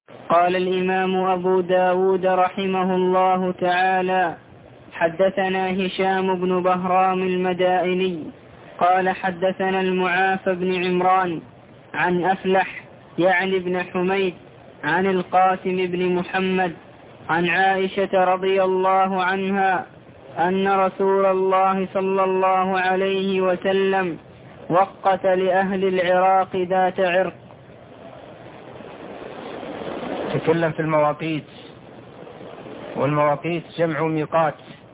قال الإمام أبو داود رحمه الله تعالى: حدثنا هشام بن بهرام المدائني قال حدثنا المعافى بن عمران عن أفلح يعني بن حميد عن القاسم بن محمد عن عائشة رضي الله عنها أن رسول الله صلى الله عليه وسلم وقت لأهل العراق ذات عرق. تكلم في المواقيت، والمواقيت جمع ميقات.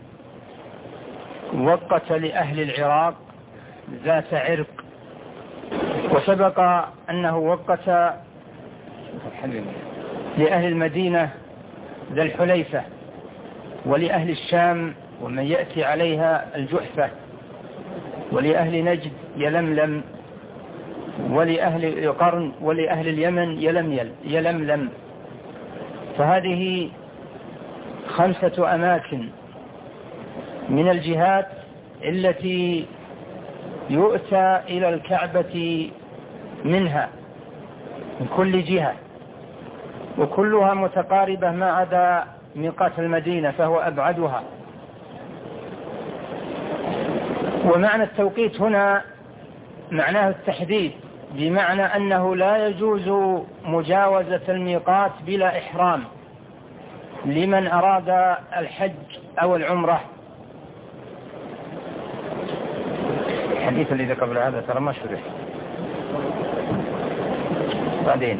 وقت لأهل العراق ذات عرق، وسبق أنه وقت لأهل المدينة ذا الحليفة، ولأهل الشام ومن يأتي عليها الجحفة، ولأهل نجد يلملم، ولأهل قرن، ولأهل اليمن يلملم. فهذه 5 أماكن من الجهات التي يؤتى إلى الكعبة منها من كل جهة، وكلها متقاربة ما عدا ميقات المدينة فهو أبعدها. ومعنى التوقيت هنا معناه التحديد، بمعنى أنه لا يجوز مجاوزة الميقات بلا إحرام لمن أراد الحج أو العمرة. الحديث الذي قبل هذا ترى ما شرح بعدين.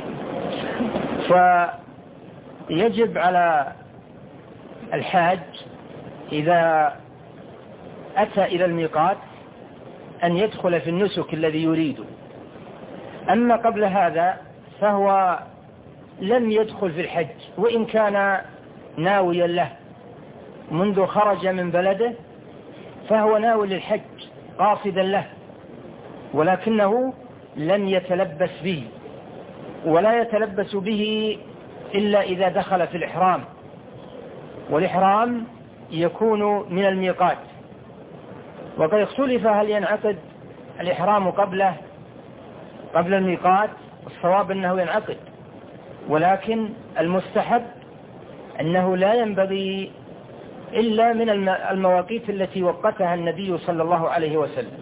فيجب على الحاج إذا أتى إلى الميقات أن يدخل في النسك الذي يريده. أما قبل هذا فهو لم يدخل في الحج، وإن كان ناويا له منذ خرج من بلده، فهو ناوي للحج قاصدا له، ولكنه لم يتلبس به، ولا يتلبس به إلا إذا دخل في الإحرام، والإحرام يكون من الميقات. وقد اختلف هل ينعقد الإحرام قبل الميقات. الصواب أنه ينعقد، ولكن المستحب أنه لا ينبغي إلا من المواقيت التي وقتها النبي صلى الله عليه وسلم،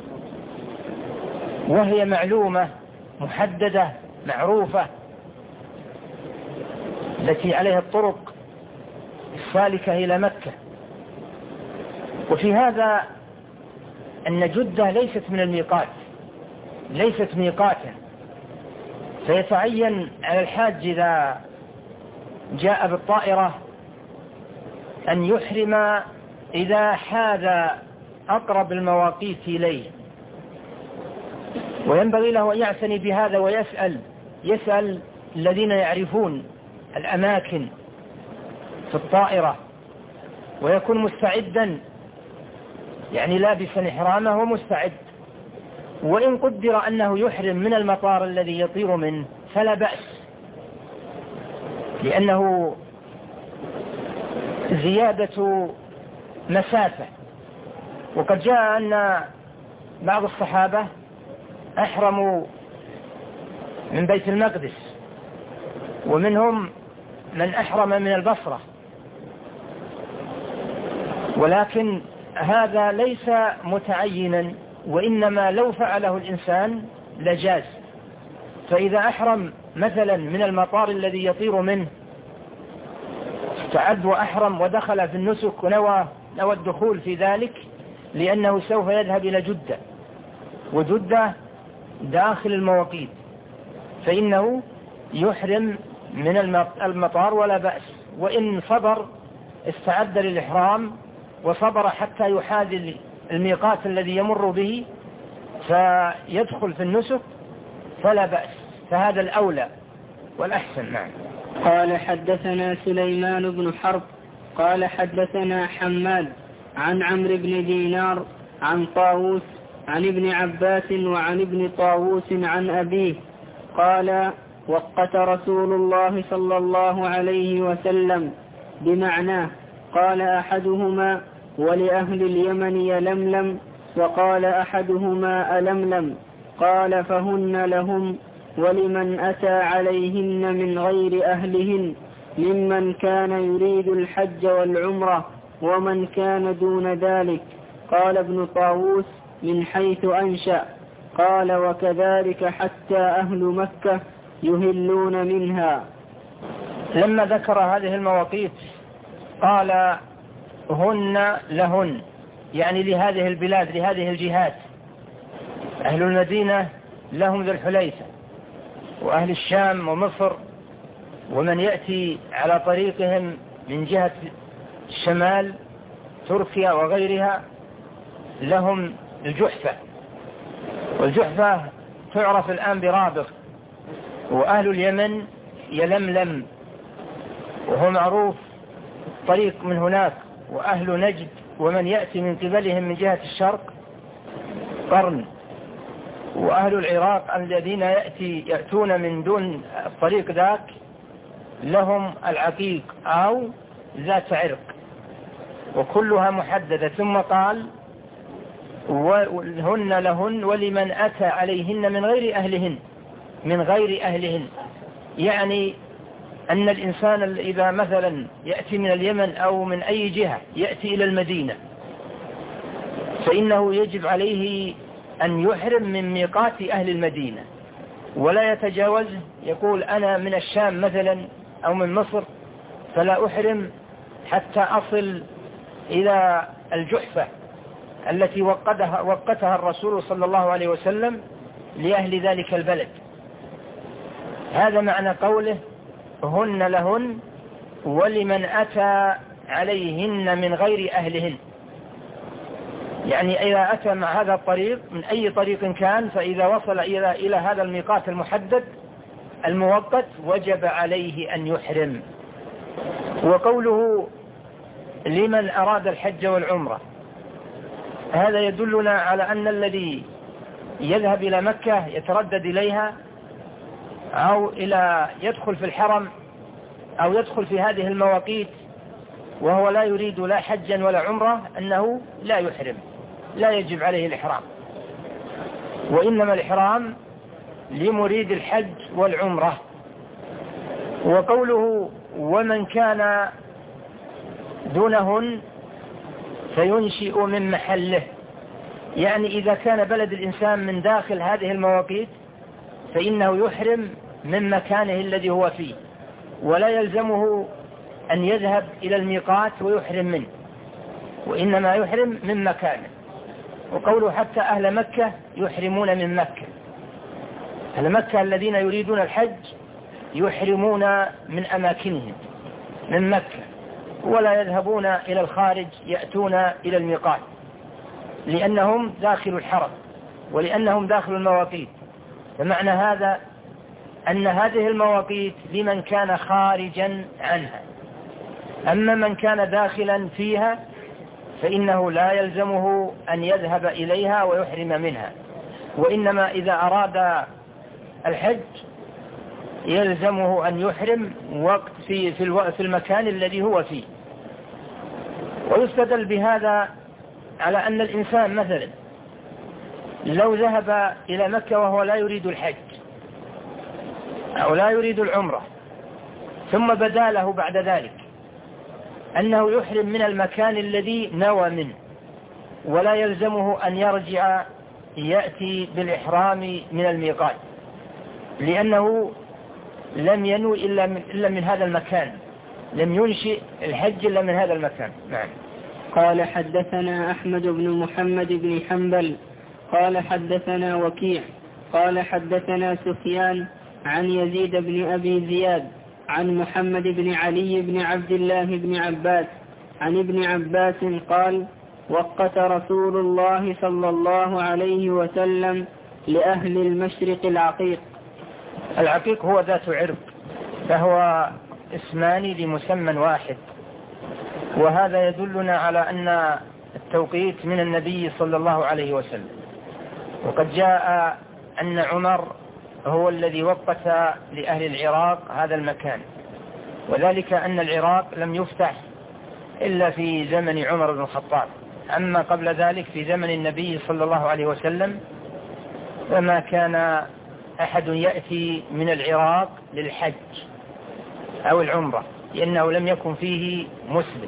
وهي معلومة محددة معروفة التي عليها الطرق السالكة إلى مكة. وفي هذا أن جدة ليست من الميقات، ليست ميقاتا، فيتعين على الحاج إذا جاء بالطائرة أن يحرم إذا حاذ أقرب المواقيت إليه، وينبغي له أن يعتني بهذا ويسأل الذين يعرفون الأماكن في الطائرة، ويكون مستعدا، يعني لابسا إحرامه ومستعد. وإن قدر أنه يحرم من المطار الذي يطير منه فلا بأس، لأنه زيادة مسافة. وقد جاء أن بعض الصحابة أحرموا من بيت المقدس، ومنهم من أحرم من البصرة، ولكن هذا ليس متعينا، وإنما لو فعله الإنسان لجاز. فإذا أحرم مثلا من المطار الذي يطير منه، استعد وأحرم ودخل في النسك ونوى الدخول في ذلك، لأنه سوف يذهب إلى جدة، وجدة داخل المواقيت، فإنه يحرم من المطار ولا بأس. وإن صبر استعد للإحرام وصبر حتى يحاذي الميقات الذي يمر به فيدخل في النسك فلا بأس، فهذا الأولى والأحسن. نعم. قال حدثنا سليمان بن حرب قال حدثنا حماد عن عمرو بن دينار عن طاووس عن ابن عباس وعن ابن طاووس عن أبيه قال: وقت رسول الله صلى الله عليه وسلم بمعناه. قال أحدهما: ولأهل اليمن يلملم، وقال أحدهما ألملم. قال: فهن لهم ولمن أتى عليهن من غير أهلهن ممن كان يريد الحج والعمرة ومن كان دون ذلك. قال ابن طاووس من حيث أنشأ. قال وكذلك حتى أهل مكة يهلون منها. لما ذكر هذه المواقيت قال هن لهن، يعني لهذه البلاد لهذه الجهات. أهل المدينة لهم ذو الحليفة، وأهل الشام ومصر ومن يأتي على طريقهم من جهة الشمال تركيا وغيرها لهم الجحفة، والجحفة تعرف الآن برابغ. وأهل اليمن يلملم وهو معروف طريق من هناك. وأهل نجد ومن يأتي من قبلهم من جهة الشرق قرن. وأهل العراق الذين يأتون من دون الطريق ذاك لهم العقيق أو ذات عرق، وكلها محددة. ثم قال هن لهن ولمن أتى عليهن من غير أهلهن. من غير أهلهن يعني أن الإنسان إذا مثلا يأتي من اليمن أو من أي جهة يأتي إلى المدينة فإنه يجب عليه أن يحرم من ميقات أهل المدينة ولا يتجاوز. يقول أنا من الشام مثلا أو من مصر فلا أحرم حتى أصل إلى الجحفة التي وقتها الرسول صلى الله عليه وسلم لأهل ذلك البلد. هذا معنى قوله هن لهن ولمن أتى عليهن من غير أهلهن، يعني إذا أتى مع هذا الطريق من أي طريق كان فإذا وصل إلى هذا الميقات المحدد الموقت وجب عليه أن يحرم. وقوله لمن أراد الحج والعمرة هذا يدلنا على أن الذي يذهب إلى مكة يتردد إليها أو يدخل في الحرم أو يدخل في هذه المواقيت وهو لا يريد لا حجا ولا عمرة أنه لا يحرم، لا يجب عليه الإحرام، وإنما الإحرام لمريد الحج والعمرة. وقوله ومن كان دونهن فينشئ من محله، يعني إذا كان بلد الإنسان من داخل هذه المواقيت فإنه يحرم من مكانه الذي هو فيه ولا يلزمه أن يذهب إلى الميقات ويحرم منه، وإنما يحرم من مكانه. وقوله حتى أهل مكة يحرمون من مكة، أهل مكة الذين يريدون الحج يحرمون من أماكنهم من مكة ولا يذهبون إلى الخارج يأتون إلى الميقات لأنهم داخل الحرم ولأنهم داخل المواقيت. فمعنى هذا أن هذه المواقيت لمن كان خارجا عنها، أما من كان داخلا فيها فإنه لا يلزمه أن يذهب إليها ويحرم منها، وإنما إذا أراد الحج يلزمه أن يحرم وقت في المكان الذي هو فيه. ويستدل بهذا على أن الإنسان مثلا لو ذهب إلى مكة وهو لا يريد الحج أو لا يريد العمرة ثم بدا له بعد ذلك أنه يحرم من المكان الذي نوى منه ولا يلزمه أن يرجع يأتي بالإحرام من الميقات لأنه لم ينوي إلا من هذا المكان، لم ينشئ الحج إلا من هذا المكان. نعم. قال حدثنا أحمد بن محمد بن حنبل قال حدثنا وكيع قال حدثنا سفيان عن يزيد بن أبي زياد عن محمد بن علي بن عبد الله بن عباس عن ابن عباس قال وقت رسول الله صلى الله عليه وسلم لأهل المشرق العقيق. العقيق هو ذات عرق، فهو اسمان لمسمى واحد، وهذا يدلنا على أن التوقيت من النبي صلى الله عليه وسلم. وقد جاء أن عمر هو الذي وقت لأهل العراق هذا المكان، وذلك أن العراق لم يفتح إلا في زمن عمر بن الخطاب، أما قبل ذلك في زمن النبي صلى الله عليه وسلم فما كان أحد يأتي من العراق للحج أو العمرة لأنه لم يكن فيه مسلم،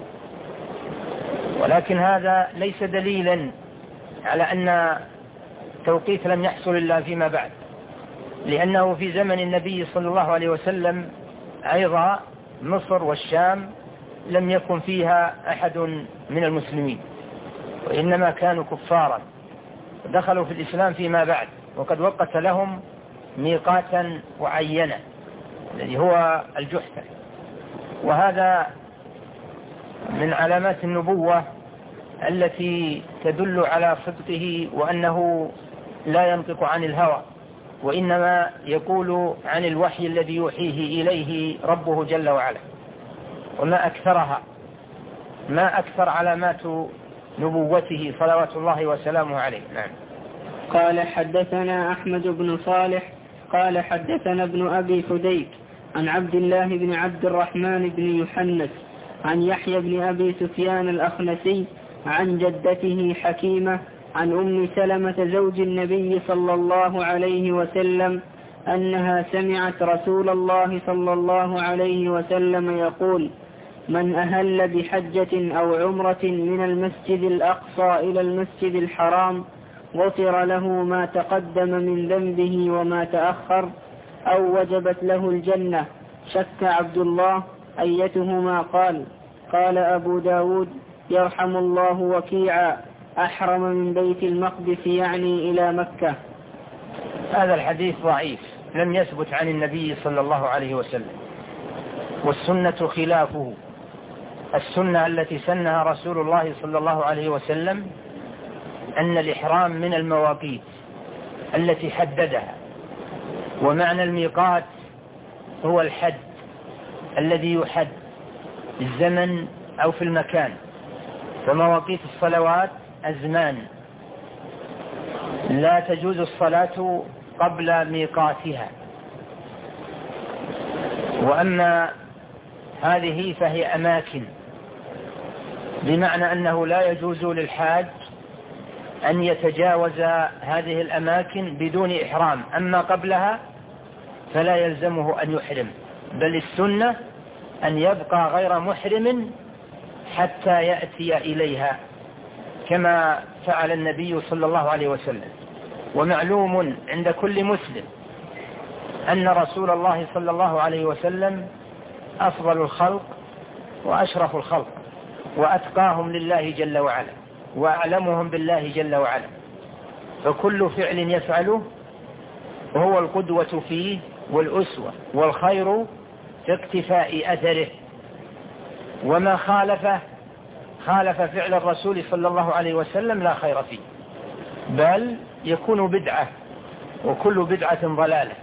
ولكن هذا ليس دليلا على أن توقيت لم يحصل إلا فيما بعد، لأنه في زمن النبي صلى الله عليه وسلم أيضا مصر والشام لم يكن فيها أحد من المسلمين، وإنما كانوا كفارا دخلوا في الإسلام فيما بعد، وقد وقت لهم ميقاتا معينا الذي هو الجحفة. وهذا من علامات النبوة التي تدل على صدقه وأنه لا ينطق عن الهوى، وإنما يقول عن الوحي الذي يوحيه إليه ربه جل وعلا. وما أكثرها، ما أكثر علامات نبوته صلوات الله وسلامه عليه. نعم. قال حدثنا أحمد بن صالح قال حدثنا ابن أبي فديك عن عبد الله بن عبد الرحمن بن يحنس عن يحيى بن أبي سفيان الأخنسي عن جدته حكيمة عن أم سلمة زوج النبي صلى الله عليه وسلم أنها سمعت رسول الله صلى الله عليه وسلم يقول: من أهل بحجة أو عمرة من المسجد الأقصى إلى المسجد الحرام غفر له ما تقدم من ذنبه وما تأخر أو وجبت له الجنة. شك عبد الله أيتهما قال. قال أبو داود: يرحم الله وكيعا أحرم من بيت المقدس يعني إلى مكة. هذا الحديث ضعيف لم يثبت عن النبي صلى الله عليه وسلم، والسنة خلافه. السنة التي سنها رسول الله صلى الله عليه وسلم أن الإحرام من المواقيت التي حددها، ومعنى الميقات هو الحد الذي يحد الزمن أو في المكان، فمواقيت الصلوات أزمان لا تجوز الصلاة قبل ميقاتها. وأما هذه فهي أماكن، بمعنى أنه لا يجوز للحاج أن يتجاوز هذه الأماكن بدون إحرام، أما قبلها فلا يلزمه أن يحرم، بل السنة أن يبقى غير محرم حتى يأتي إليها كما فعل النبي صلى الله عليه وسلم. ومعلوم عند كل مسلم أن رسول الله صلى الله عليه وسلم أفضل الخلق وأشرف الخلق وأتقاهم لله جل وعلا وأعلمهم بالله جل وعلا، فكل فعل يفعله وهو القدوة فيه والأسوة والخير في اقتفاء أثره، وما خالف فعل الرسول صلى الله عليه وسلم لا خير فيه، بل يكون بدعة، وكل بدعة ضلالة.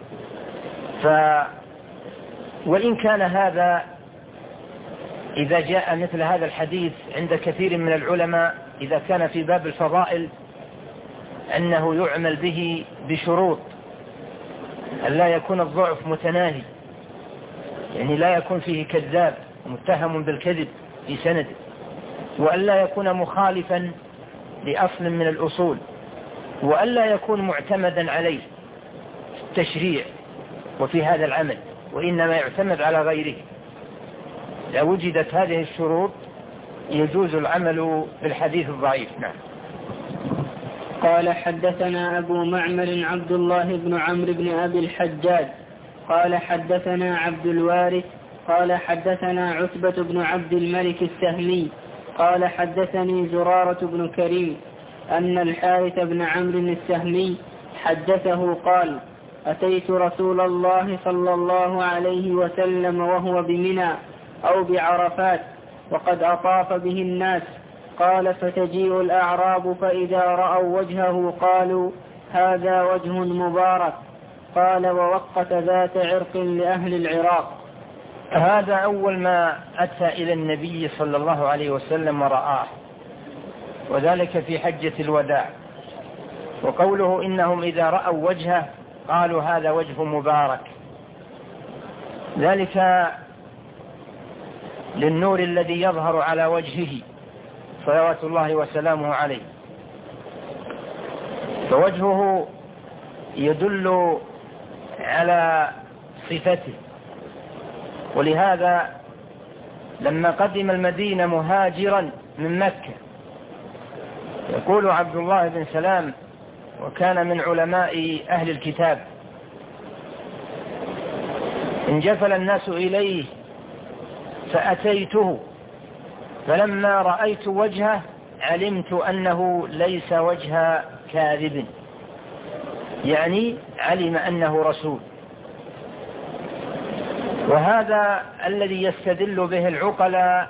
وإن كان هذا إذا جاء مثل هذا الحديث عند كثير من العلماء إذا كان في باب الفضائل أنه يعمل به بشروط أن لا يكون الضعف متناهي، يعني لا يكون فيه كذاب متهم بالكذب في سنده، وأن لا يكون مخالفا لأصل من الأصول، وأن لا يكون معتمدا عليه في التشريع وفي هذا العمل، وإنما يعتمد على غيره. إذا وجدت هذه الشروط يجوز العمل بالحديث الضعيف. نعم. قال حدثنا أبو معمر عبد الله بن عمرو بن أبي الحجاج قال حدثنا عبد الوارث قال حدثنا عتبة بن عبد الملك السهمي قال حدثني زرارة بن كريم أن الحارث بن عمرو السهمي حدثه قال: أتيت رسول الله صلى الله عليه وسلم وهو بمنى أو بعرفات وقد أطاف به الناس. قال: فتجيء الأعراب فإذا رأوا وجهه قالوا: هذا وجه مبارك. قال: ووقت ذات عرق لأهل العراق. هذا أول ما أتى إلى النبي صلى الله عليه وسلم ورآه، وذلك في حجة الوداع. وقوله إنهم إذا رأوا وجهه قالوا هذا وجه مبارك، ذلك للنور الذي يظهر على وجهه صلوات الله وسلامه عليه، فوجهه يدل على صفته. ولهذا لما قدم المدينة مهاجرا من مكة، يقول عبد الله بن سلام وكان من علماء أهل الكتاب: انجفل الناس إليه فأتيته، فلما رأيت وجهه علمت أنه ليس وجه كاذب، يعني علم أنه رسول. وهذا الذي يستدل به العقلاء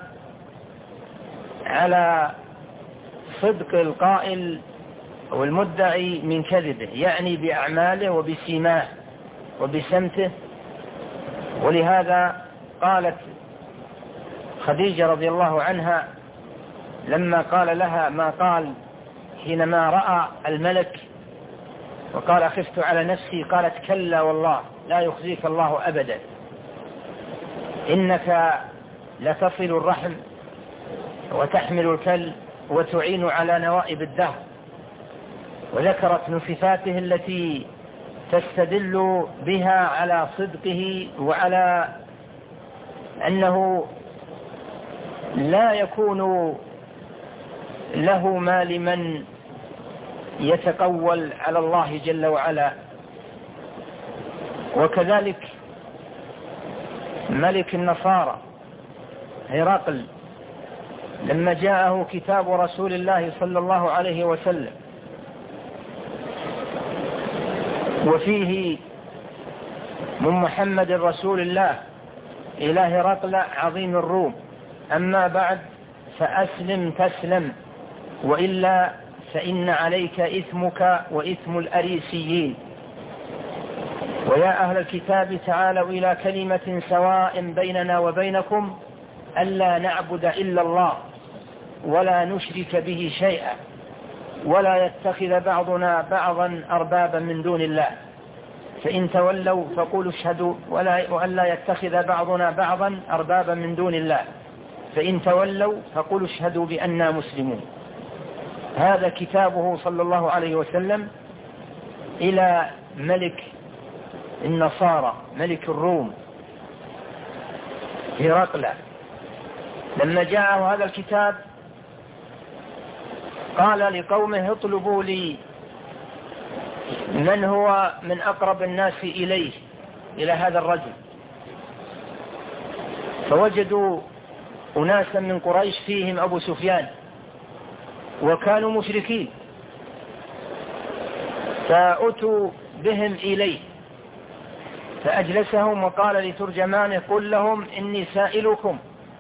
على صدق القائل أو المدعي من كذبه، يعني بأعماله وبسيماه وبسمته. ولهذا قالت خديجة رضي الله عنها لما قال لها ما قال حينما رأى الملك وقال: خفت على نفسي، قالت: كلا والله لا يخزيك الله أبدا، إنك لتصل الرحم وتحمل الكل وتعين على نوائب الدهر. وذكرت من صفاته التي تستدل بها على صدقه وعلى أنه لا يكون له ما لمن يتقول على الله جل وعلا. وكذلك ملك النصارى هرقل لما جاءه كتاب رسول الله صلى الله عليه وسلم وفيه من محمد رسول الله إلى هرقل عظيم الروم: أما بعد فأسلم تسلم، وإلا فإن عليك إثمك وإثم الأريسيين. ويا أهل الكتاب تعالوا إلى كلمة سواء بيننا وبينكم ألا نعبد إلا الله ولا نشرك به شيئا ولا يتخذ بعضنا بعضا أربابا من دون الله، فإن تولوا فقولوا اشهدوا، وألا يتخذ بعضنا بعضا أربابا من دون الله، فإن تولوا فقولوا اشهدوا بأننا مسلمون. هذا كتابه صلى الله عليه وسلم إلى ملك النصارى ملك الروم هرقل. لما جاءه هذا الكتاب قال لقومه: اطلبوا لي من هو من أقرب الناس إليه، إلى هذا الرجل. فوجدوا أناسا من قريش فيهم أبو سفيان وكانوا مشركين، فأتوا بهم إليه فأجلسهم وقال لترجمانه: قل لهم إني سائلكم.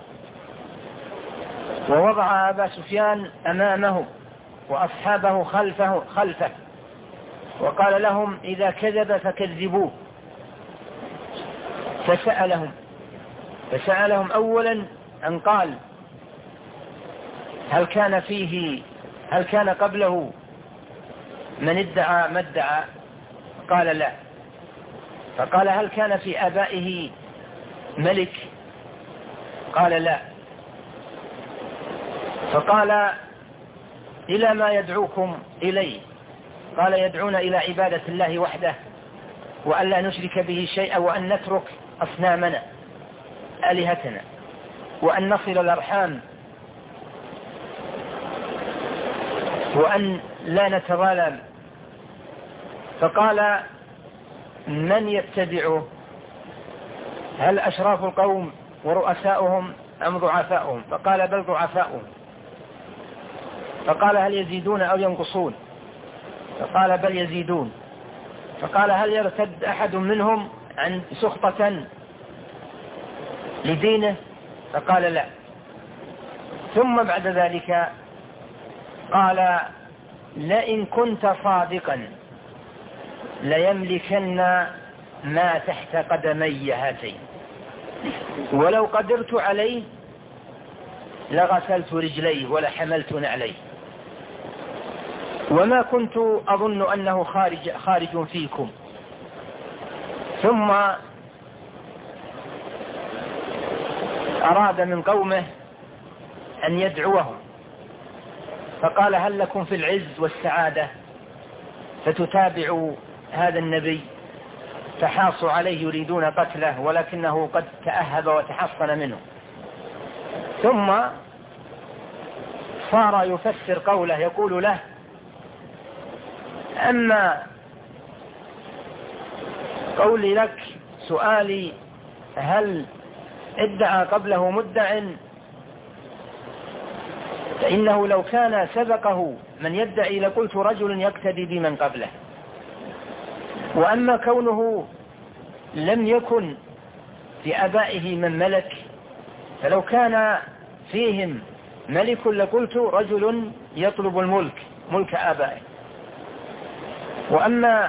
ووضع أبا سفيان أمامه وأصحابه خلفه وقال لهم: إذا كذب فكذبوه. فسألهم أولا أن قال: هل كان قبله من ادعى ما ادعى؟ قال: لا. فقال: هل كان في آبائه ملك؟ قال: لا. فقال: إلى ما يدعوكم إليه؟ قال: يدعون إلى عبادة الله وحده، وأن لا نشرك به شيئا، وأن نترك أصنامنا آلهتنا، وأن نصل الأرحام، وأن لا نتظالم. فقال: من يتبعه؟ هل أشراف القوم ورؤساؤهم أم ضعفاؤهم؟ فقال: بل ضعفاؤهم. فقال: هل يزيدون أو ينقصون؟ فقال: بل يزيدون. فقال: هل يرتد أحد منهم عن سخطة لدينه؟ فقال: لا. ثم بعد ذلك قال: لئن كنت صادقا ليملكن ما تحت قدمي هاتين، ولو قدرت عليه لغسلت رجليه ولحملت نعليه، وما كنت أظن أنه خارج فيكم. ثم أراد من قومه أن يدعوهم، فقال: هل لكم في العز والسعادة فتتابعوا هذا النبي؟ تحاصوا عليه يريدون قتله، ولكنه قد تأهب وتحصن منه. ثم صار يفسر قوله، يقول له: أما قولي لك سؤالي هل ادعى قبله مدع، فإنه لو كان سبقه من يدعي لقلت رجل يقتدي بمن قبله، وأما كونه لم يكن في آبائه من ملك، فلو كان فيهم ملك لقلت رجل يطلب الملك، ملك آبائه. وأما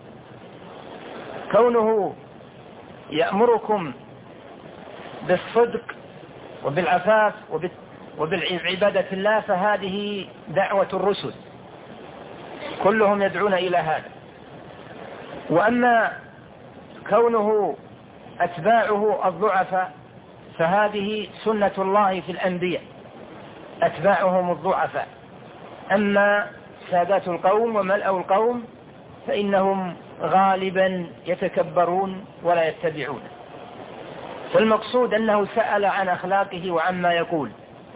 كونه يأمركم بالصدق وبالعفاف وبالعبادة الله، فهذه دعوة الرسل، كلهم يدعون إلى هذا. وأما كونه أتباعه الضعفاء، فهذه سنة الله في الأنبياء، أتباعهم الضعفاء. أما سادات القوم وملأ القوم فإنهم غالبا يتكبرون ولا يتبعون. فالمقصود أنه سأل عن أخلاقه وعما يقول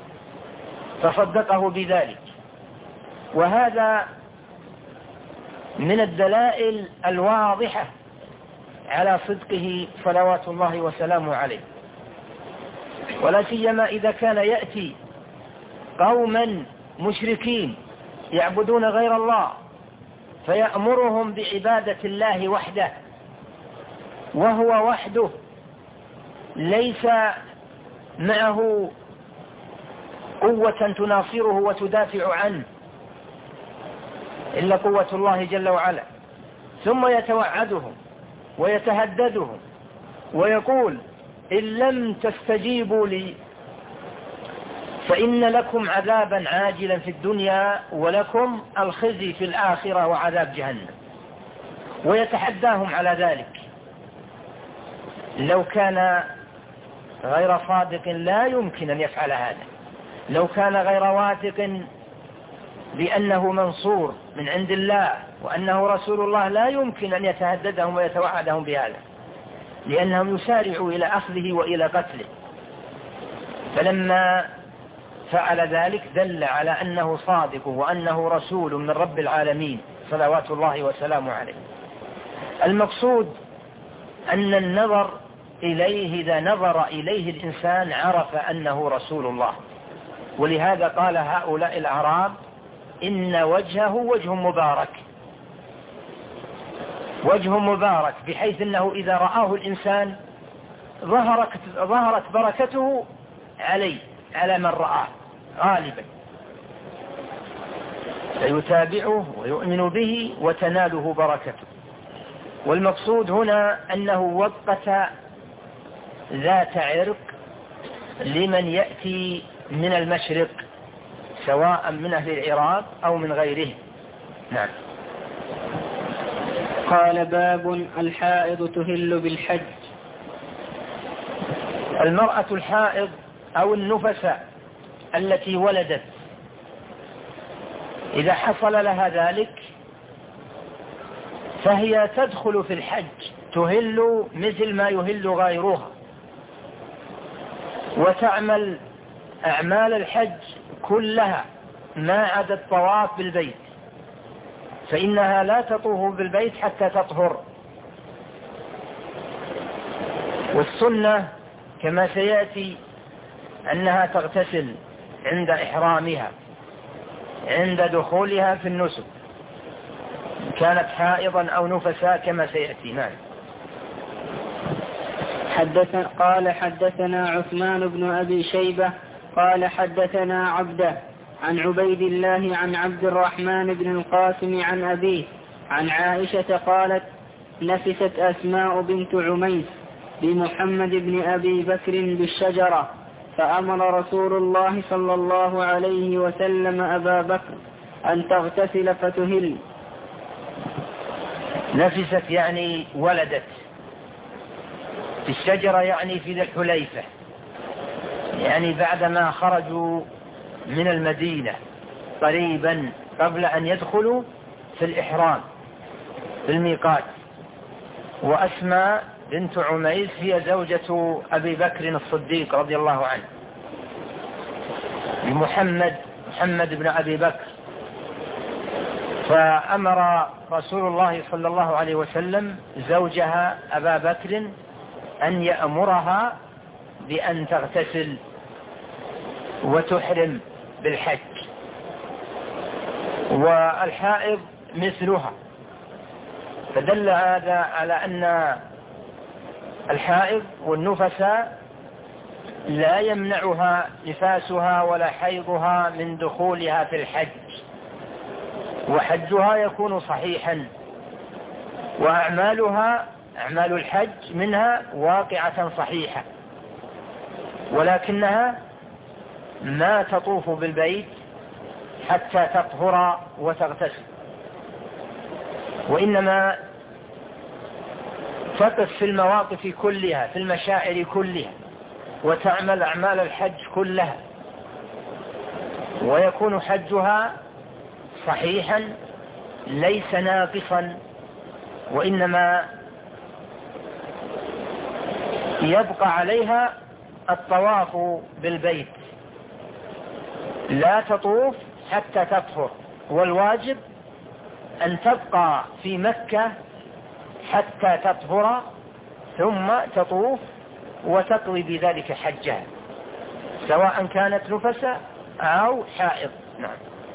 فصدقه بذلك، وهذا من الدلائل الواضحة على صدقه صلوات الله وسلامه عليه. ولا سيما إذا كان يأتي قوما مشركين يعبدون غير الله فيأمرهم بعبادة الله وحده، وهو وحده ليس معه قوة تناصره وتدافع عنه إلا قوة الله جل وعلا، ثم يتوعدهم ويتهددهم ويقول: إن لم تستجيبوا لي فإن لكم عذابا عاجلا في الدنيا ولكم الخزي في الآخرة وعذاب جهنم، ويتحداهم على ذلك. لو كان غير صادق لا يمكن أن يفعل هذا، لو كان غير واثق بأنه منصور من عند الله وأنه رسول الله لا يمكن أن يتهددهم ويتوعدهم بهذا، لأنهم يسارعوا إلى أخذه وإلى قتله. فلما فعل ذلك دل على أنه صادق وأنه رسول من رب العالمين صلوات الله وسلامه عليه. المقصود أن النظر إليه، إذا نظر إليه الإنسان عرف أنه رسول الله. ولهذا قال هؤلاء الأعراب: إن وجهه وجه مبارك، وجه مبارك، بحيث أنه إذا رآه الإنسان ظهرت بركته عليه، على من رآه غالبا، فيتابعه ويؤمن به وتناله بركته. والمقصود هنا أنه وقت ذات عرق لمن يأتي من المشرق، سواء من أهل العراق أو من غيره. نعم. قال: باب الحائض تهل بالحج. المرأة الحائض أو النفساء التي ولدت إذا حصل لها ذلك فهي تدخل في الحج، تهل مثل ما يهل غيرها، وتعمل أعمال الحج كلها ما عدا الطواف بالبيت، فإنها لا تطوف بالبيت حتى تطهر. والسنة كما سيأتي أنها تغتسل عند إحرامها، عند دخولها في النسك، كانت حائضا أو نفسا كما سيأتي. نعم. قال: حدثنا عثمان بن أبي شيبة قال: حدثنا عبده عن عبيد الله عن عبد الرحمن بن القاسم عن أبيه عن عائشة قالت: نفست أسماء بنت عميس بمحمد بن أبي بكر بالشجرة، فأمر رسول الله صلى الله عليه وسلم أبا بكر أن تغتسل فتهل. نفست يعني ولدت، في الشجرة يعني في ذي الحليفة، يعني بعدما خرجوا من المدينة قريبا قبل أن يدخلوا في الإحرام في الميقات. وأسماء بنت عميس هي زوجة أبي بكر الصديق رضي الله عنه، محمد بن أبي بكر. فأمر رسول الله صلى الله عليه وسلم زوجها أبا بكر أن يأمرها بأن تغتسل وتحرم بالحج، والحائض مثلها. فدل هذا على أن الحائض والنفساء لا يمنعها نفاسها ولا حيضها من دخولها في الحج، وحجها يكون صحيحا، وأعمال الحج منها واقعة صحيحة، ولكنها ما تطوف بالبيت حتى تطهر وتغتسل، وإنما تقف في المواقف كلها، في المشاعر كلها، وتعمل أعمال الحج كلها، ويكون حجها صحيحا ليس ناقصا، وإنما يبقى عليها الطواف بالبيت، لا تطوف حتى تطهر، والواجب أن تبقى في مكة حتى تطهر ثم تطوف وتقضي بذلك حجها، سواء كانت نفسا أو حائض. نعم.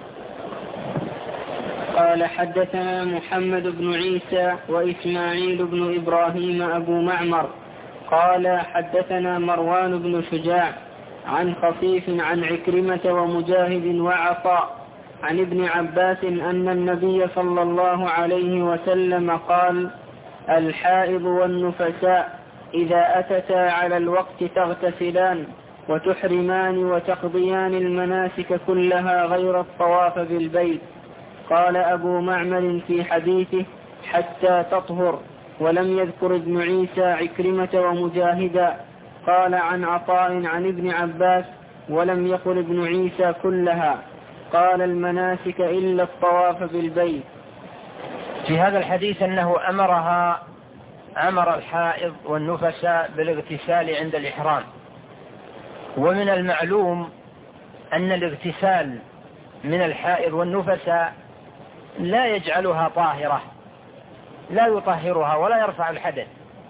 قال حدثنا محمد بن عيسى وإسماعيل بن إبراهيم أبو معمر قال حدثنا مروان بن شجاع عن خفيف عن عكرمة ومجاهد وعطاء عن ابن عباس أن النبي صلى الله عليه وسلم قال: الحائض والنفساء إذا أتتا على الوقت تغتسلان وتحرمان وتقضيان المناسك كلها غير الطواف بالبيت. قال أبو معمر في حديثه: حتى تطهر، ولم يذكر ابن عيسى عكرمة ومجاهدا. قال عن عطاء عن ابن عباس: ولم يقل ابن عيسى كلها، قال المناسك إلا الطواف بالبيت. في هذا الحديث أنه أمر الحائض والنفساء بالاغتسال عند الإحرام، ومن المعلوم أن الاغتسال من الحائض والنفساء لا يجعلها طاهرة، لا يطهرها ولا يرفع الحدث،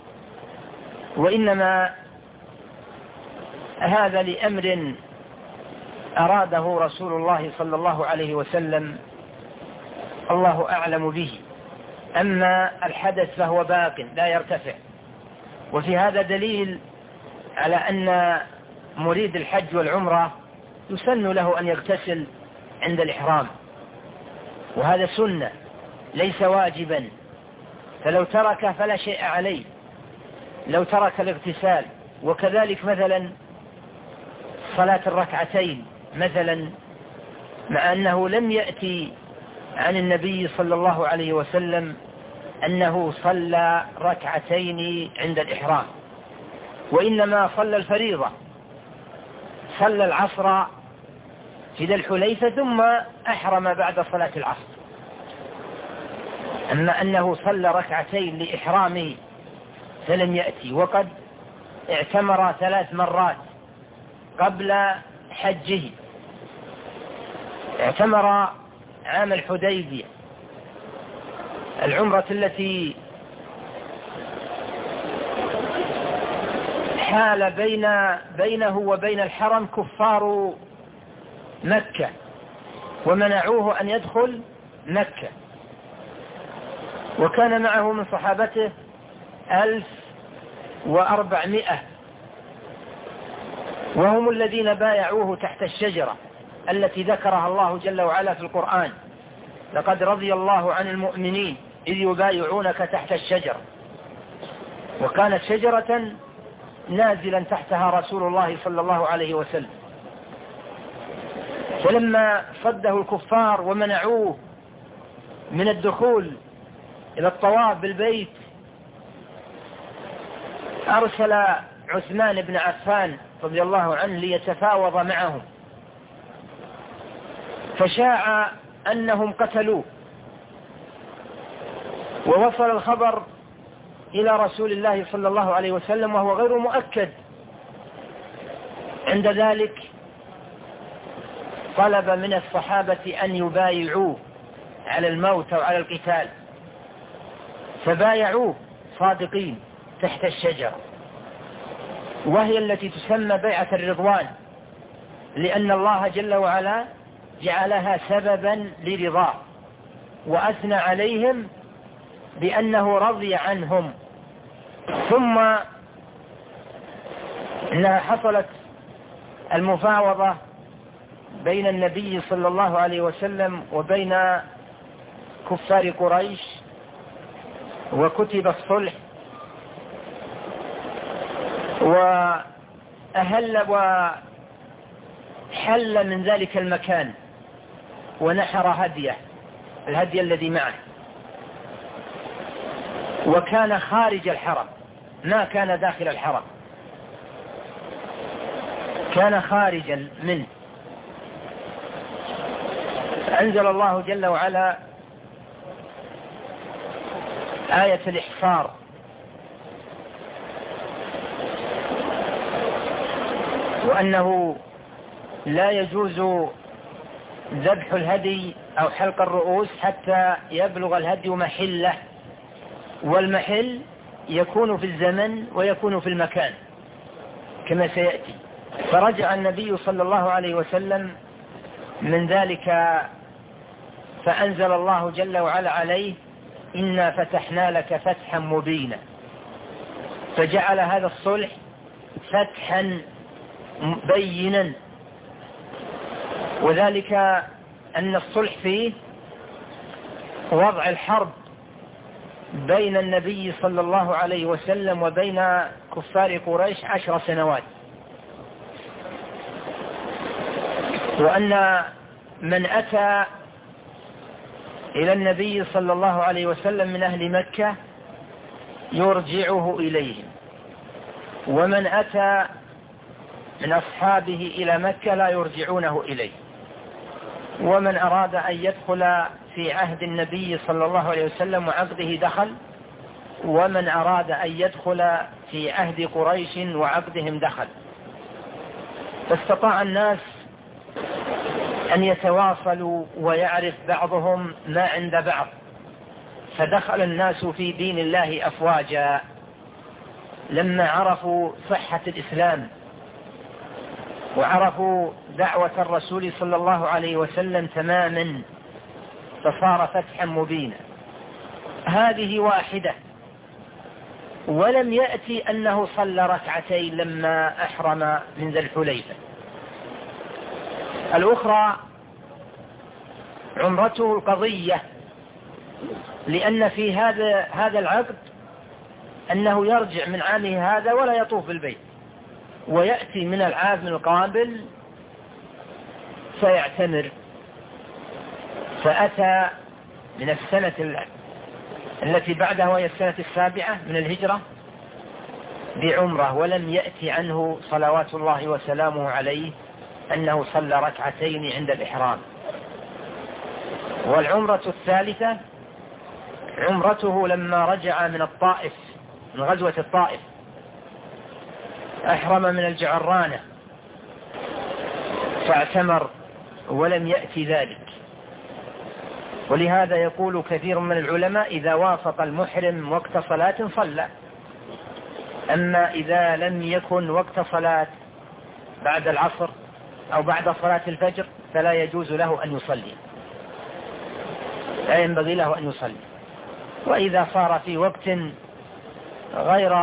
وإنما هذا لأمر أراده رسول الله صلى الله عليه وسلم، الله أعلم به. أما الحدث فهو باق لا يرتفع. وفي هذا دليل على أن مريد الحج والعمرة يسن له أن يغتسل عند الإحرام، وهذا سنة ليس واجبا، فلو ترك فلا شيء عليه لو ترك الاغتسال. وكذلك مثلا صلاة الركعتين مثلا، مع أنه لم يأتي عن النبي صلى الله عليه وسلم أنه صلى ركعتين عند الإحرام، وإنما صلى الفريضة، صلى العصر في ذي الحليفة ثم أحرم بعد صلاة العصر. أما أنه صلى ركعتين لإحرامه فلم يأتي، وقد اعتمر 3 مرات قبل حجه. اعتمر عام الحديبية، العمرة التي حال بينه وبين الحرم كفار مكة ومنعوه أن يدخل مكة، وكان معه من صحابته 1400، وهم الذين بايعوه تحت الشجرة التي ذكرها الله جل وعلا في القرآن: لقد رضي الله عن المؤمنين إذ يبايعونك تحت الشجرة. وكانت شجرة نازلا تحتها رسول الله صلى الله عليه وسلم، فلما صده الكفار ومنعوه من الدخول إلى الطواف بالبيت أرسل عثمان بن عفان رضي الله عنه ليتفاوض معهم، فشاع أنهم قتلوه، ووصل الخبر إلى رسول الله صلى الله عليه وسلم وهو غير مؤكد. عند ذلك طلب من الصحابة أن يبايعوه على الموت أو على القتال، فبايعوه صادقين تحت الشجرة، وهي التي تسمى بيعة الرضوان، لأن الله جل وعلا جعلها سببا لرضاه، وأثنى عليهم بأنه رضي عنهم. ثم إنها حصلت المفاوضة بين النبي صلى الله عليه وسلم وبين كفار قريش، وكتب الصلح، وحل من ذلك المكان ونحر هديه، الهدي الذي معه، وكان خارج الحرم، ما كان داخل الحرم، كان خارجا منه. أنزل الله جل وعلا آية الإحصار، وأنه لا يجوز ذبح الهدي أو حلق الرؤوس حتى يبلغ الهدي محله، والمحل يكون في الزمن ويكون في المكان كما سيأتي. فرجع النبي صلى الله عليه وسلم من ذلك، فأنزل الله جل وعلا عليه: إنا فتحنا لك فتحا مبينا. فجعل هذا الصلح فتحا بينا، وذلك أن الصلح فيه وضع الحرب بين النبي صلى الله عليه وسلم وبين كفار قريش 10 سنوات، وأن من أتى إلى النبي صلى الله عليه وسلم من أهل مكة يرجعه إليهم، ومن أتى من أصحابه إلى مكة لا يرجعونه إليه، ومن أراد أن يدخل في عهد النبي صلى الله عليه وسلم وعقده دخل، ومن أراد أن يدخل في عهد قريش وعقدهم دخل. فاستطاع الناس أن يتواصلوا ويعرف بعضهم ما عند بعض، فدخل الناس في دين الله أفواجا لما عرفوا صحة الإسلام وعرفوا دعوة الرسول صلى الله عليه وسلم تماما، فصار فتحا مبينا. هذه واحدة، ولم يأتي أنه صلى ركعتين لما أحرم من ذي الحليفة. الأخرى عمرته القضية، لأن في هذا العقد أنه يرجع من عامه هذا ولا يطوف بالبيت، ويأتي من العام القابل فيعتمر. فأتى من السنة التي بعدها وهي السنة 7 من الهجرة بعمرة، ولم يأتي عنه صلوات الله وسلامه عليه أنه صلى ركعتين عند الإحرام. والعمرة الثالثة عمرته لما رجع من الطائف، من غزوة الطائف، أحرم من الجعرانة فاعتمر ولم يأتي ذلك. ولهذا يقول كثير من العلماء: إذا وافق المحرم وقت صلاة صلى، أما إذا لم يكن وقت صلاة بعد العصر أو بعد صلاة الفجر فلا يجوز له أن يصلي، لا ينبغي له أن يصلي. وإذا صار في وقت غير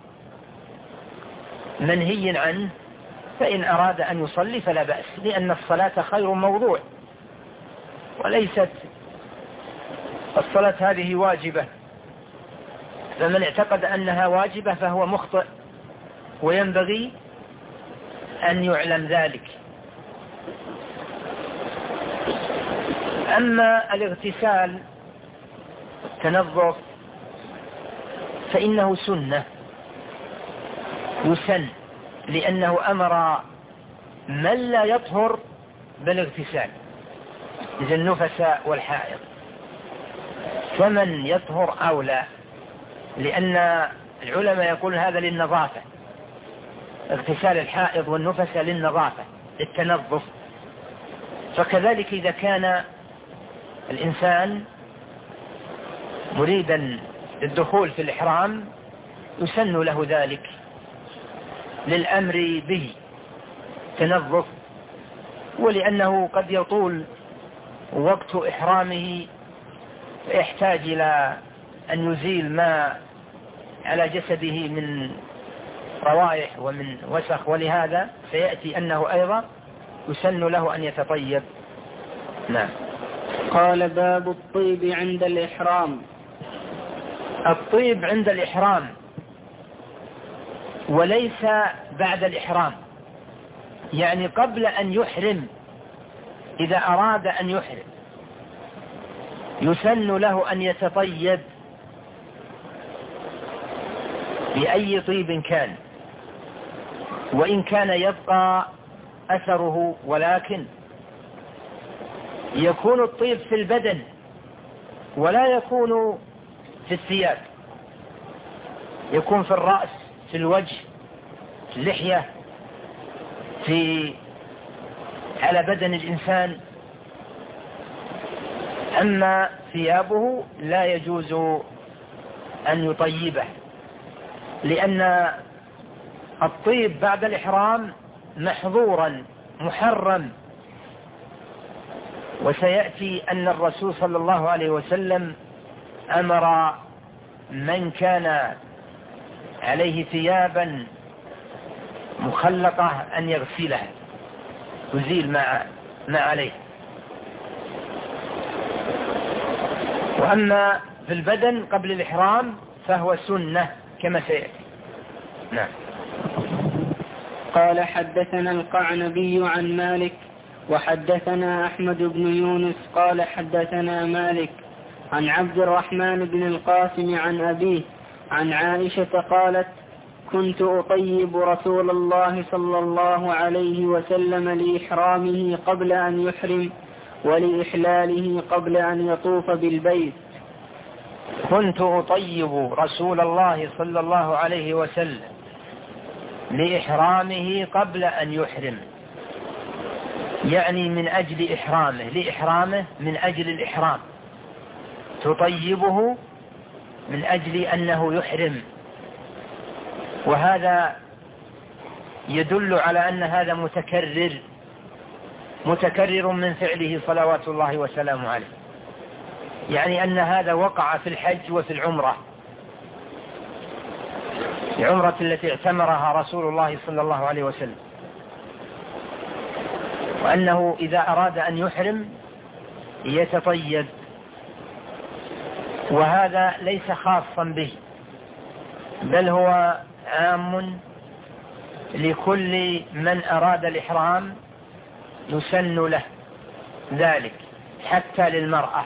منهي عنه فإن أراد أن يصلي فلا بأس، لأن الصلاة خير موضوع، وليست الصلاة هذه واجبة، فمن اعتقد أنها واجبة فهو مخطئ، وينبغي أن يعلم ذلك. أما الاغتسال التنظف فإنه سنة يسن، لأنه أمر من لا يطهر بالاغتسال إذا النفساء والحائض، فمن يطهر أولى. لأن العلماء يقول هذا للنظافة، اغتسال الحائض والنفس للنظافة للتنظف. فكذلك إذا كان الإنسان مريدا للدخول في الإحرام يسن له ذلك للأمر به تنظف، ولأنه قد يطول وقت إحرامه يحتاج إلى أن يزيل ما على جسده من روائح ومن وسخ، ولهذا سيأتي أنه أيضا يسن له أن يتطيب. نعم. قال باب الطيب عند الإحرام. الطيب عند الإحرام وليس بعد الإحرام، يعني قبل أن يحرم إذا أراد أن يحرم يسن له أن يتطيب بأي طيب كان، وإن كان يبقى أثره، ولكن يكون الطيب في البدن ولا يكون في الثياب، يكون في الرأس، في الوجه، في اللحية، على بدن الإنسان. أما ثيابه لا يجوز أن يطيبه، لأن الطيب بعد الإحرام محظورا محرم. وسيأتي أن الرسول صلى الله عليه وسلم أمر من كان عليه ثيابا مخلقة أن يغسلها، يزيل ما عليه. وأما في البدن قبل الإحرام فهو سنة كما سيأتي. نعم. قال حدثنا القعنبي عن مالك وحدثنا أحمد بن يونس قال حدثنا مالك عن عبد الرحمن بن القاسم عن أبيه عن عائشة قالت: كنت أطيب رسول الله صلى الله عليه وسلم لإحرامه قبل أن يحرم ولإحلاله قبل أن يطوف بالبيت. كنت أطيب رسول الله صلى الله عليه وسلم لإحرامه قبل أن يحرم، يعني من أجل إحرامه، لإحرامه من أجل الإحرام، تطيبه من أجل أنه يحرم. وهذا يدل على أن هذا متكرر من فعله صلوات الله وسلامه عليه، يعني أن هذا وقع في الحج وفي العمرة التي اعتمرها رسول الله صلى الله عليه وسلم، وأنه إذا أراد أن يحرم يتطيب. وهذا ليس خاصا به، بل هو عام لكل من أراد الإحرام، يسن له ذلك حتى للمرأة،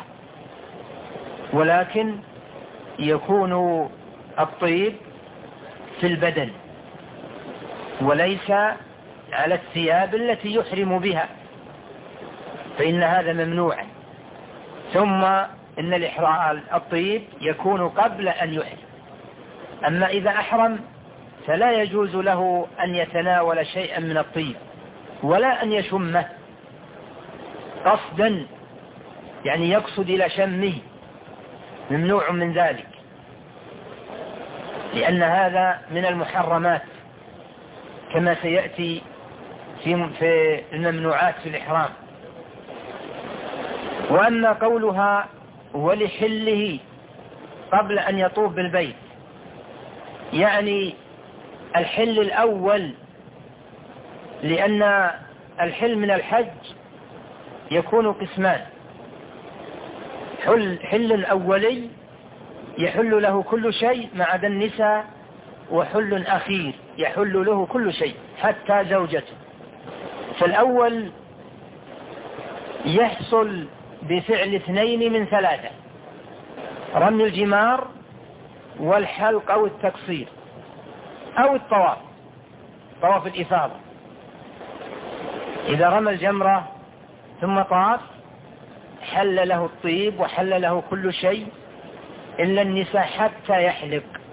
ولكن يكون الطيب في البدن وليس على الثياب التي يحرم بها، فإن هذا ممنوع. ثم إن الطيب يكون قبل أن يحرم. أما إذا أحرم فلا يجوز له أن يتناول شيئا من الطيب ولا أن يشمه قصدا، يعني يقصد إلى شمه، ممنوع من ذلك، لأن هذا من المحرمات كما سيأتي في الممنوعات في الإحرام. وأما قولها ولحله قبل أن يطوف بالبيت، يعني الحل الأول، لأن الحل من الحج يكون قسمان: حل أولي يحل له كل شيء ما عدا النساء، وحل أخير يحل له كل شيء حتى زوجته. فالأول يحصل بفعل 2 من 3: رمي الجمار والحلق أو التقصير أو الطواف، طواف الإفاضة. إذا رمى الجمرة ثم طاف حل له الطيب وحل له كل شيء إلا النساء حتى يحلق،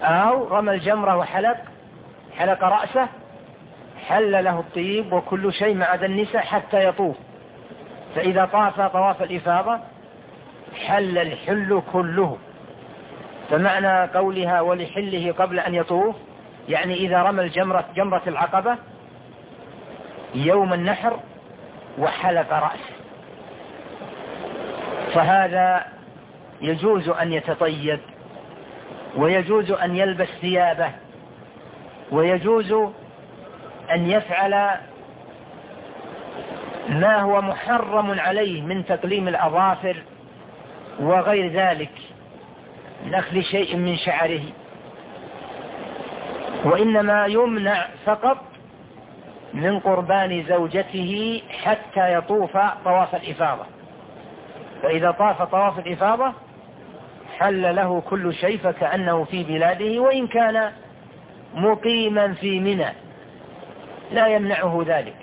أو رمى الجمرة حلق رأسه، حل له الطيب وكل شيء ما عدا النساء حتى يطوف. فإذا طاف طواف الإفاضة حل الحل كله. فمعنى قولها ولحله قبل أن يطوف يعني إذا رمى جمرة العقبة يوم النحر وحلق رأسه، فهذا يجوز أن يتطيب، ويجوز أن يلبس ثيابه، ويجوز أن يفعل ما هو محرم عليه من تقليم الأظافر وغير ذلك، نخل شيء من شعره، وإنما يمنع فقط من قربان زوجته حتى يطوف طواف الإفاضة. فإذا طاف طواف الإفاضة حل له كل شيء فكأنه في بلاده، وإن كان مقيما في منى لا يمنعه ذلك.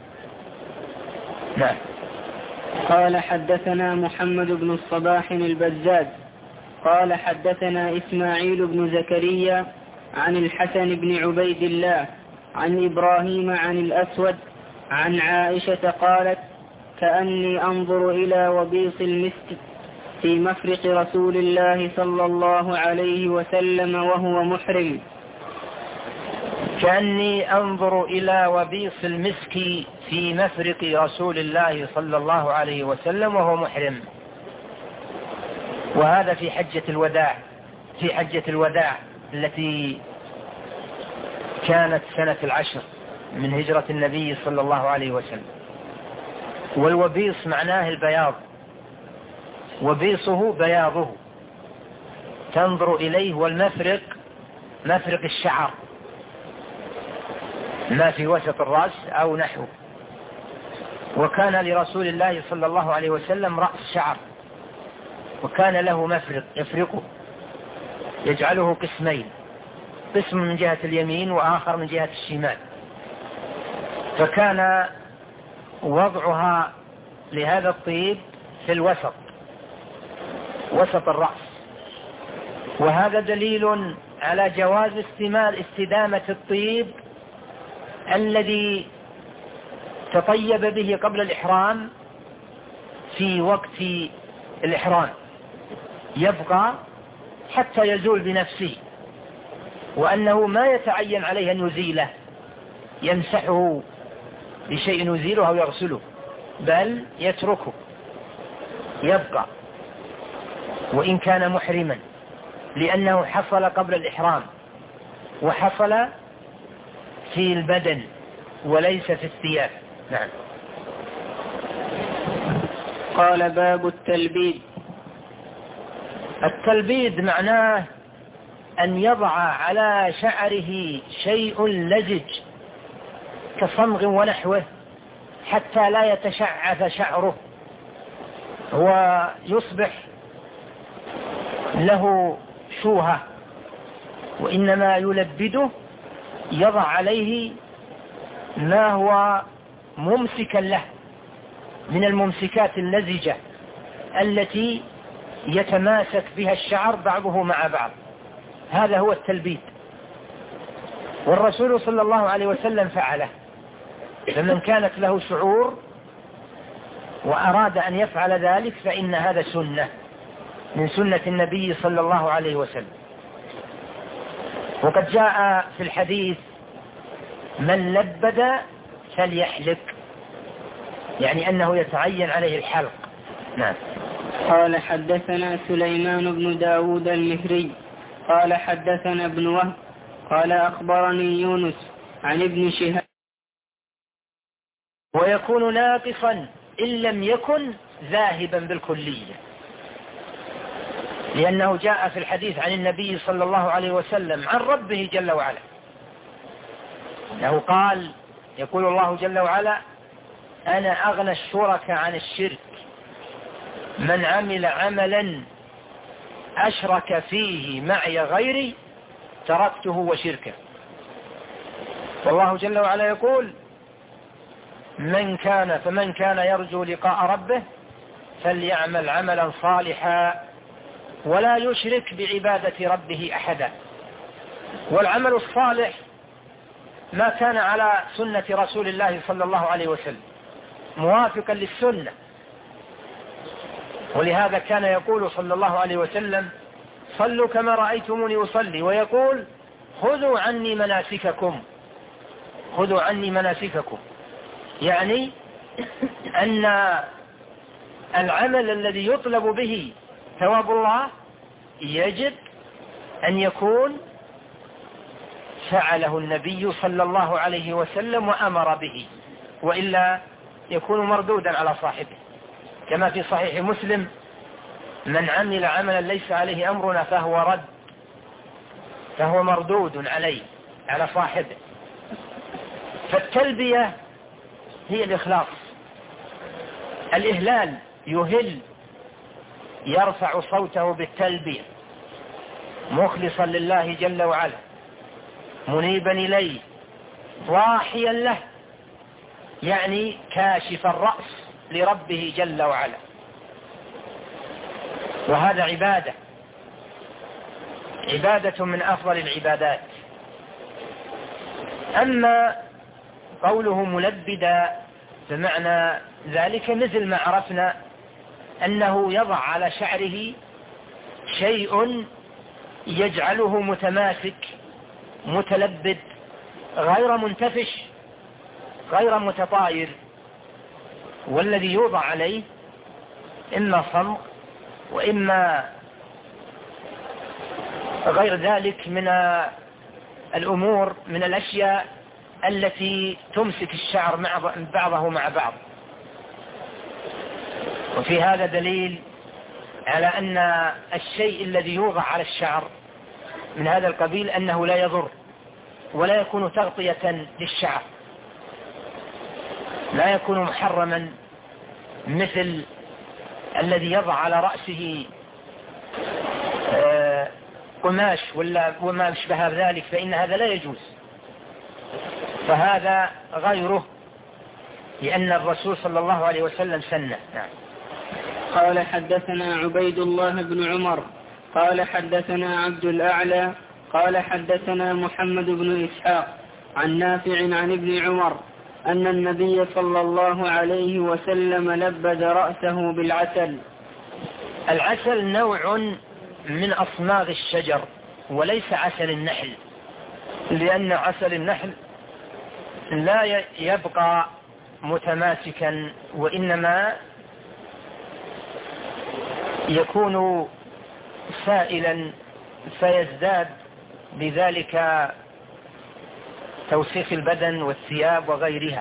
نعم. قال حدثنا محمد بن الصباح البزاز قال حدثنا إسماعيل بن زكريا عن الحسن بن عبيد الله عن إبراهيم عن الأسود عن عائشة قالت: كأني أنظر إلى وبيص المسك في مفرق رسول الله صلى الله عليه وسلم وهو محرم. كأني أنظر إلى وبيص المسك في مفرق رسول الله صلى الله عليه وسلم وهو محرم. وهذا في حجة الوداع التي كانت سنة 10 من هجرة النبي صلى الله عليه وسلم. والوبيص معناه البياض، وبيصه بياضه تنظر إليه. والمفرق مفرق الشعر ما في وسط الرأس أو نحوه. وكان لرسول الله صلى الله عليه وسلم رأس شعر، وكان له مفرق يفرقه يجعله قسمين، قسم من جهة اليمين وآخر من جهة الشمال. فكان وضعها لهذا الطيب في الوسط، وسط الرأس. وهذا دليل على جواز استدامة الطيب الذي تطيب به قبل الإحرام في وقت الإحرام، يبقى حتى يزول بنفسه، وأنه ما يتعين عليه أن يزيله يمسحه بشيء يزيله أو يغسله، بل يتركه يبقى وإن كان محرما، لأنه حصل قبل الإحرام وحصل في البدن وليس في الثياب. نعم. قال: باب التلبيد. التلبيد معناه أن يضع على شعره شيء لزج كصمغ ونحوه حتى لا يتشعث شعره ويصبح له شوهة، وإنما يلبده يضع عليه ما هو ممسكا له من الممسكات اللزجة التي يتماسك بها الشعر بعضه مع بعض. هذا هو التلبيد، والرسول صلى الله عليه وسلم فعله. فمن كانت له شعور وأراد أن يفعل ذلك فإن هذا سنة من سنة النبي صلى الله عليه وسلم. وقد جاء في الحديث: من لبد فليحلق، يعني أنه يتعين عليه الحلق. نعم. قال حدثنا سليمان بن داود المهري قال حدثنا ابن وهب قال أخبرني يونس عن ابن شهاب. ويكون ناقصا إن لم يكن ذاهبا بالكلية، لأنه جاء في الحديث عن النبي صلى الله عليه وسلم عن ربه جل وعلا أنه قال: يقول الله جل وعلا: أنا أغنى الشرك عن الشرك، من عمل عملا أشرك فيه معي غيري تركته وشركه. والله جل وعلا يقول: فمن كان يرجو لقاء ربه فليعمل عملا صالحا ولا يشرك بعبادة ربه أحدا. والعمل الصالح ما كان على سنة رسول الله صلى الله عليه وسلم موافقا للسنة. ولهذا كان يقول صلى الله عليه وسلم: صلوا كما رأيتموني أصلي، ويقول: خذوا عني مناسككم، خذوا عني مناسككم. يعني أن العمل الذي يطلب به ثواب الله يجب أن يكون فعله النبي صلى الله عليه وسلم وأمر به، وإلا يكون مردودا على صاحبه، كما في صحيح مسلم: من عمل عملا ليس عليه أمرنا فهو رد، فهو مردود عليه على صاحبه. فالتلبية هي الإخلاص. الإهلال يهل، يرفع صوته بالتلبية مخلصا لله جل وعلا، منيبا إليه، ضاحيا له، يعني كاشف الرأس لربه جل وعلا. وهذا عبادة من أفضل العبادات. أما قوله ملبدا فمعنى ذلك مثل ما عرفنا أنه يضع على شعره شيء يجعله متماسك متلبد غير منتفش غير متطاير، والذي يوضع عليه إما صمغ وإما غير ذلك من الأمور، من الأشياء التي تمسك الشعر بعضه مع بعض. وفي هذا دليل على أن الشيء الذي يوضع على الشعر من هذا القبيل أنه لا يضر ولا يكون تغطية للشعر، لا يكون محرما مثل الذي يضع على رأسه قماش وما أشبه ذلك، فإن هذا لا يجوز، فهذا غيره، لأن الرسول صلى الله عليه وسلم سنة. نعم. قال حدثنا عبيد الله بن عمر قال حدثنا عبد الأعلى قال حدثنا محمد بن إسحاق عن نافع عن ابن عمر أن النبي صلى الله عليه وسلم لبد رأسه بالعسل. العسل نوع من أصماغ الشجر وليس عسل النحل، لأن عسل النحل لا يبقى متماسكا، وإنما يكون سائلا فيزداد بذلك توسيخ البدن والثياب وغيرها،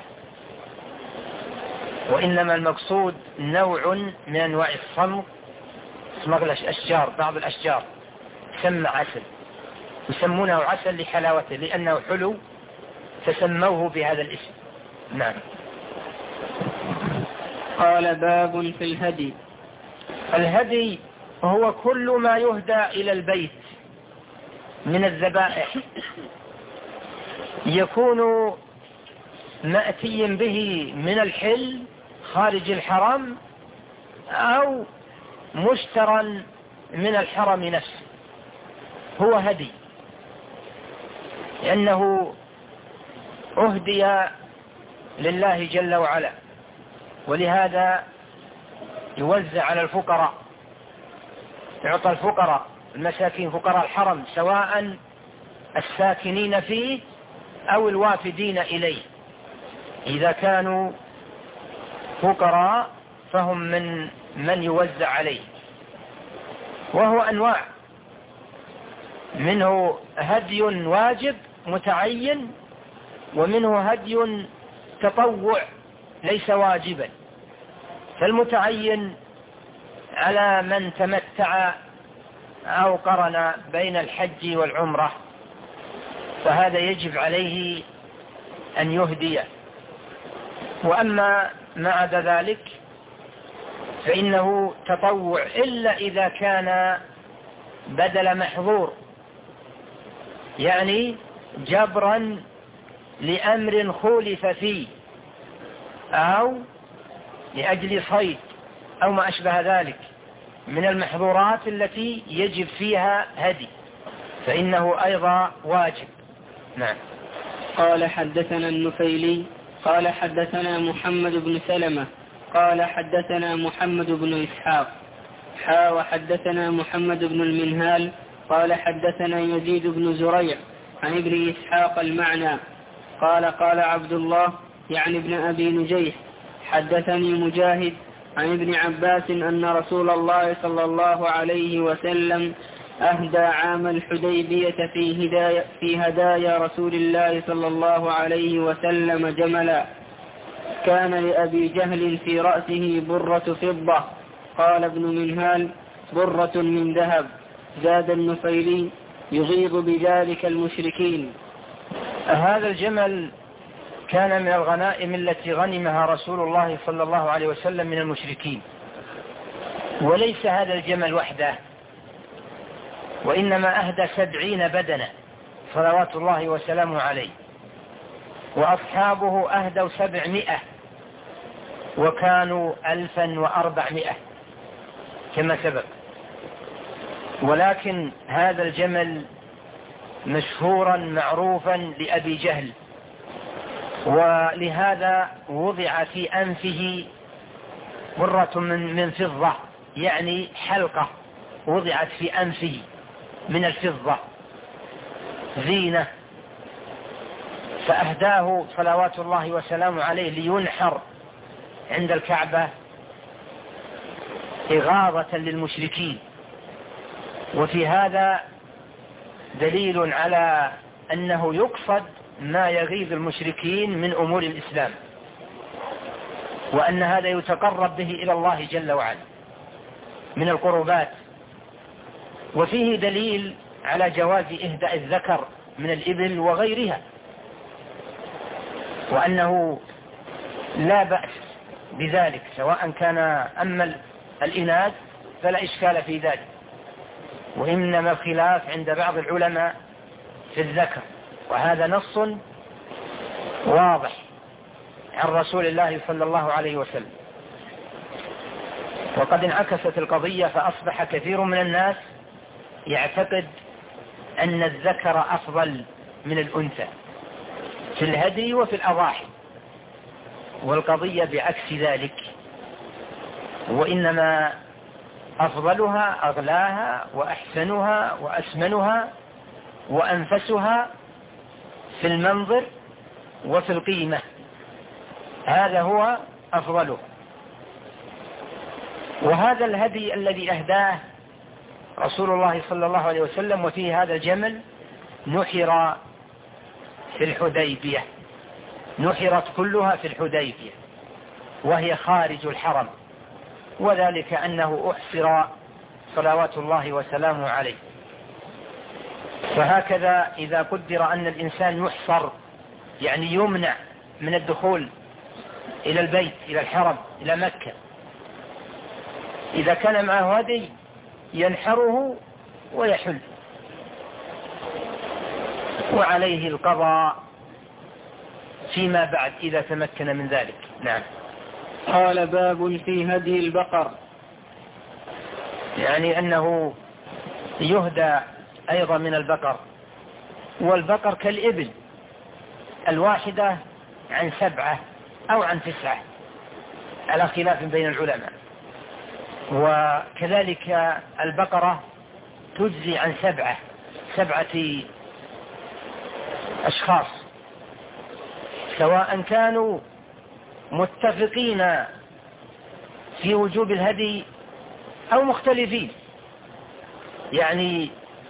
وإنما المقصود نوع من أنواع الصمغ، صمغ الأشجار، بعض الأشجار سمى عسل، يسمونه عسل لحلاوته لأنه حلو فسموه بهذا الاسم. نعم. قال باب في الهدي. الهدي هو كل ما يهدى إلى البيت من الذبائح، يكون مأتي به من الحل خارج الحرم أو مشترا من الحرم نفسه، هو هدي، لأنه أهدي لله جل وعلا، ولهذا يوزع على الفقراء، يعطى الفقراء المساكين فقراء الحرم سواء الساكنين فيه أو الوافدين إليه، إذا كانوا فقراء فهم من يوزع عليه. وهو أنواع، منه هدي واجب متعين، ومنه هدي تطوع ليس واجبا. فالمتعين على من تمتع أو قرن بين الحج والعمرة، فهذا يجب عليه أن يهدي. وأما ما عدا ذلك فإنه تطوع، إلا إذا كان بدل محظور، يعني جبرا لأمر خولف فيه أو لأجل صيد أو ما أشبه ذلك من المحظورات التي يجب فيها هدي. فإنه أيضا واجب. نعم. قال حدثنا النفيلي قال حدثنا محمد بن سلمة قال حدثنا محمد بن إسحاق وحدثنا محمد بن المنهال قال حدثنا يزيد بن زريع عن ابن إسحاق المعنى قال عبد الله يعني ابن أبي نجيح حدثني مجاهد عن ابن عباس أن رسول الله صلى الله عليه وسلم أهدى عام الحديبية في هدايا رسول الله صلى الله عليه وسلم جملا كان لأبي جهل في رأسه برة فضة. قال ابن منهال برة من ذهب. زاد النفيلي يغيظ بذلك المشركين. هذا الجمل كان من الغنائم التي غنمها رسول الله صلى الله عليه وسلم من المشركين، وليس هذا الجمل وحده، وإنما أهدى 70 بدنة صلوات الله وسلامه عليه، وأصحابه أهدوا 700 وكانوا 1400 كما سبق. ولكن هذا الجمل مشهورا معروفا لأبي جهل، ولهذا وضع في أنفه برة من فضة، يعني حلقة وضعت في أنفه من الفضة زينة، فأهداه صلوات الله وسلامه عليه لينحر عند الكعبة إغاظة للمشركين. وفي هذا دليل على أنه يقصد ما يغيظ المشركين من أمور الإسلام، وأن هذا يتقرب به إلى الله جل وعلا من القربات. وفيه دليل على جواز إهداء الذكر من الإبل وغيرها، وأنه لا بأس بذلك سواء كان أما الإناث فلا إشكال في ذلك، وإنما الخلاف عند بعض العلماء في الذكر، وهذا نص واضح عن رسول الله صلى الله عليه وسلم. وقد انعكست القضية فأصبح كثير من الناس يعتقد أن الذكر أفضل من الأنثى في الهدي وفي الأضاحي، والقضية بعكس ذلك، وإنما أفضلها أغلاها وأحسنها وأسمنها وأنفسها في المنظر وفي القيمة، هذا هو أفضله. وهذا الهدي الذي أهداه رسول الله صلى الله عليه وسلم وفيه هذا الجمل نحر في الحديبية، نحرت كلها في الحديبية وهي خارج الحرم، وذلك أنه أحصر صلوات الله وسلامه عليه. فهكذا إذا قدر أن الإنسان يحصر يعني يمنع من الدخول إلى البيت إلى الحرم إلى مكة، إذا كان معه هدي ينحره ويحل، وعليه القضاء فيما بعد إذا تمكن من ذلك. نعم. قال باب في هدي البقر، يعني أنه يهدى أيضا من البقر، والبقر كالإبل الواحدة عن 7 أو عن 9 على خلاف بين العلماء، وكذلك البقرة تجزي عن 7 أشخاص، سواء كانوا متفقين في وجوب الهدي أو مختلفين، يعني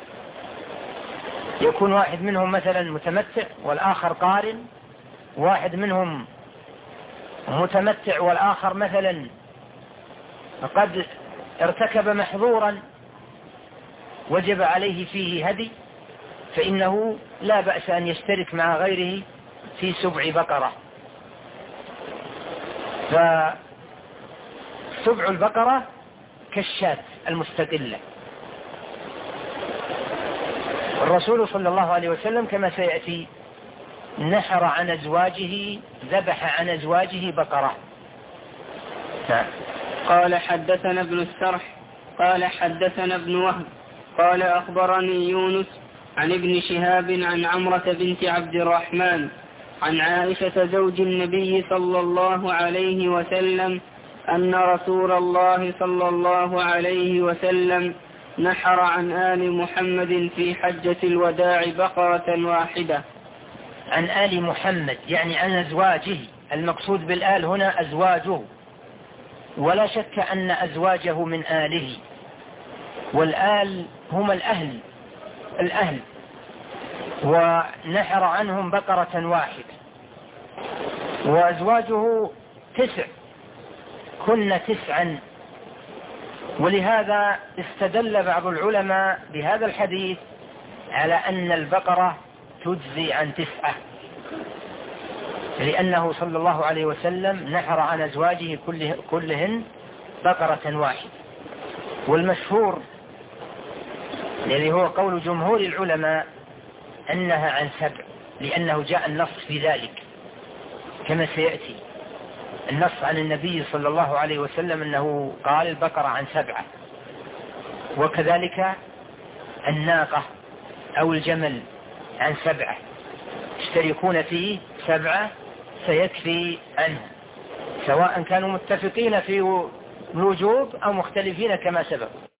يكون واحد منهم مثلا متمتع والآخر قارن، واحد منهم متمتع والآخر مثلا قد ارتكب محظورا وجب عليه فيه هدي، فإنه لا بأس أن يشترك مع غيره في 7 بقرة. فسبع البقرة كالشاة المستقلة. الرسول صلى الله عليه وسلم كما سيأتي نحر عن أزواجه، ذبح عن أزواجه بقرة. قال حدثنا ابن السرح قال حدثنا ابن وهب قال أخبرني يونس عن ابن شهاب عن عمرة بنت عبد الرحمن عن عائشة زوج النبي صلى الله عليه وسلم أن رسول الله صلى الله عليه وسلم نحر عن آل محمد في حجة الوداع بقرة واحدة. عن آل محمد يعني عن أزواجه، المقصود بالآل هنا أزواجه، ولا شك أن أزواجه من آله، والآل هم الأهل، ونحر عنهم بقرة واحدة. وأزواجه 9 كن 9، ولهذا استدل بعض العلماء بهذا الحديث على أن البقرة تجزي عن 9، لأنه صلى الله عليه وسلم نحر عن أزواجه كلهن بقرة واحدة. والمشهور الذي هو قول جمهور العلماء أنها عن 7، لأنه جاء النص في ذلك كما سيأتي النص عن النبي صلى الله عليه وسلم أنه قال البقرة عن 7، وكذلك الناقة أو الجمل عن 7 يشتركون فيه 7 سيكفي عنه، سواء كانوا متفقين في الوجوب أو مختلفين كما سبق.